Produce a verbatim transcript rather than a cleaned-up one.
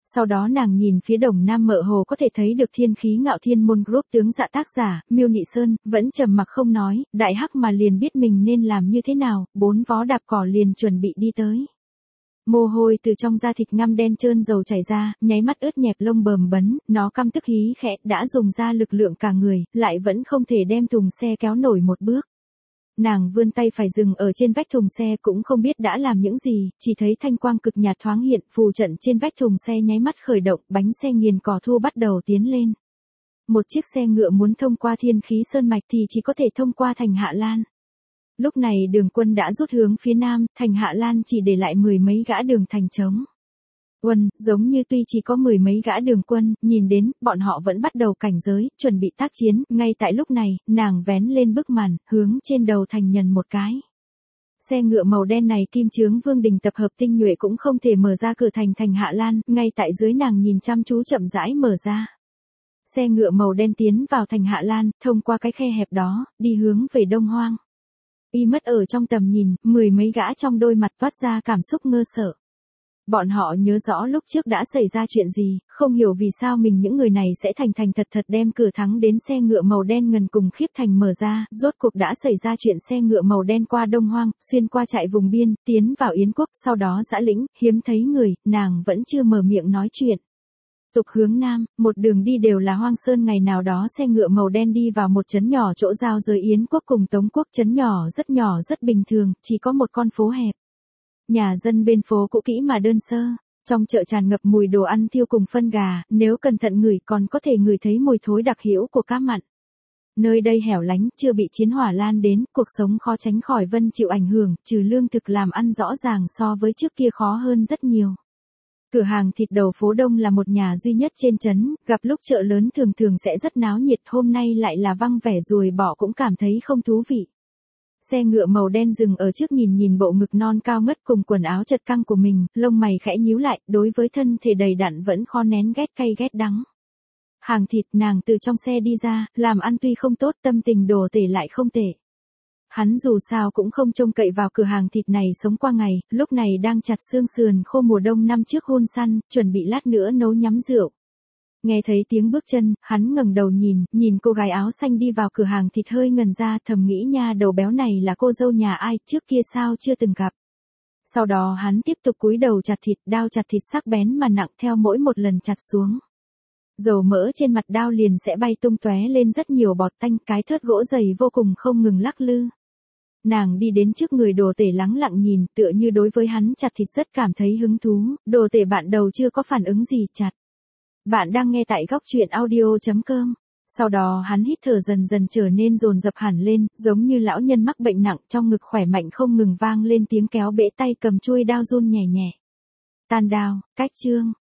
Sau đó nàng nhìn phía Đồng Nam mợ hồ có thể thấy được Thiên Khí Ngạo Thiên Môn Group tướng dạ tác giả, Miêu Nị Sơn, vẫn trầm mặc không nói, đại hắc mà liền biết mình nên làm như thế nào, bốn vó đạp cỏ liền chuẩn bị đi tới. Mồ hôi từ trong da thịt ngăm đen trơn dầu chảy ra, nháy mắt ướt nhẹp lông bờm bấn, nó căm tức hí khẽ, đã dùng ra lực lượng cả người, lại vẫn không thể đem thùng xe kéo nổi một bước. Nàng vươn tay phải dừng ở trên vách thùng xe cũng không biết đã làm những gì, chỉ thấy thanh quang cực nhạt thoáng hiện, phù trận trên vách thùng xe nháy mắt khởi động, bánh xe nghiền cỏ thua bắt đầu tiến lên. Một chiếc xe ngựa muốn thông qua Thiên Khí Sơn Mạch thì chỉ có thể thông qua thành Hạ Lan. Lúc này Đường Quân đã rút hướng phía nam, thành Hạ Lan chỉ để lại mười mấy gã đường thành trống. Quân, giống như tuy chỉ có mười mấy gã đường quân, nhìn đến, bọn họ vẫn bắt đầu cảnh giới, chuẩn bị tác chiến, ngay tại lúc này, nàng vén lên bức màn, hướng trên đầu thành nhân một cái. Xe ngựa màu đen này Kim Chướng Vương Đình tập hợp tinh nhuệ cũng không thể mở ra cửa thành thành Hạ Lan, ngay tại dưới nàng nhìn chăm chú chậm rãi mở ra. Xe ngựa màu đen tiến vào thành Hạ Lan, thông qua cái khe hẹp đó, đi hướng về Đông Hoang. Y mất ở trong tầm nhìn, mười mấy gã trong đôi mặt toát ra cảm xúc ngơ sợ. Bọn họ nhớ rõ lúc trước đã xảy ra chuyện gì, không hiểu vì sao mình những người này sẽ thành thành thật thật đem cửa thắng đến xe ngựa màu đen ngần cùng khiếp thành mở ra, rốt cuộc đã xảy ra chuyện xe ngựa màu đen qua Đông Hoang, xuyên qua trại vùng biên, tiến vào Yến Quốc, sau đó dã lĩnh, hiếm thấy người, nàng vẫn chưa mở miệng nói chuyện. Tục hướng nam, một đường đi đều là hoang sơn, ngày nào đó xe ngựa màu đen đi vào một trấn nhỏ chỗ giao giới Yến Quốc cùng Tống Quốc, trấn nhỏ rất nhỏ rất bình thường, chỉ có một con phố hẹp. Nhà dân bên phố cũ kỹ mà đơn sơ, trong chợ tràn ngập mùi đồ ăn thiêu cùng phân gà, nếu cẩn thận ngửi còn có thể ngửi thấy mùi thối đặc hữu của cá mặn. Nơi đây hẻo lánh, chưa bị chiến hỏa lan đến, cuộc sống khó tránh khỏi vân chịu ảnh hưởng, trừ lương thực làm ăn rõ ràng so với trước kia khó hơn rất nhiều. Cửa hàng thịt đầu phố Đông là một nhà duy nhất trên trấn, gặp lúc chợ lớn thường thường sẽ rất náo nhiệt, hôm nay lại là vắng vẻ ruồi bọ cũng cảm thấy không thú vị. Xe ngựa màu đen dừng ở trước, nhìn nhìn bộ ngực non cao ngất cùng quần áo chật căng của mình, lông mày khẽ nhíu lại, đối với thân thể đầy đặn vẫn khó nén ghét cay ghét đắng. Hàng thịt, nàng từ trong xe đi ra, làm ăn tuy không tốt, tâm tình đồ tể lại không tệ. Hắn dù sao cũng không trông cậy vào cửa hàng thịt này sống qua ngày, lúc này đang chặt xương sườn khô mùa đông năm trước hun săn, chuẩn bị lát nữa nấu nhắm rượu. Nghe thấy tiếng bước chân, hắn ngẩng đầu nhìn, nhìn cô gái áo xanh đi vào cửa hàng thịt hơi ngần ra, thầm nghĩ nha đầu béo này là cô dâu nhà ai, trước kia sao chưa từng gặp. Sau đó hắn tiếp tục cúi đầu chặt thịt, đao chặt thịt sắc bén mà nặng theo mỗi một lần chặt xuống. Dầu mỡ trên mặt đao liền sẽ bay tung tóe lên rất nhiều bọt tanh, cái thớt gỗ dày vô cùng không ngừng lắc lư. Nàng đi đến trước người đồ tể lắng lặng nhìn, tựa như đối với hắn chặt thịt rất cảm thấy hứng thú, đồ tể bạn đầu chưa có phản ứng gì, chặt. Bạn đang nghe tại góc truyện audio chấm com. Sau đó hắn hít thở dần dần trở nên dồn dập hẳn lên, giống như lão nhân mắc bệnh nặng, trong ngực khỏe mạnh không ngừng vang lên tiếng kéo bể tay cầm chuôi đao run nhẹ nhẹ. Tan đao, cách chương.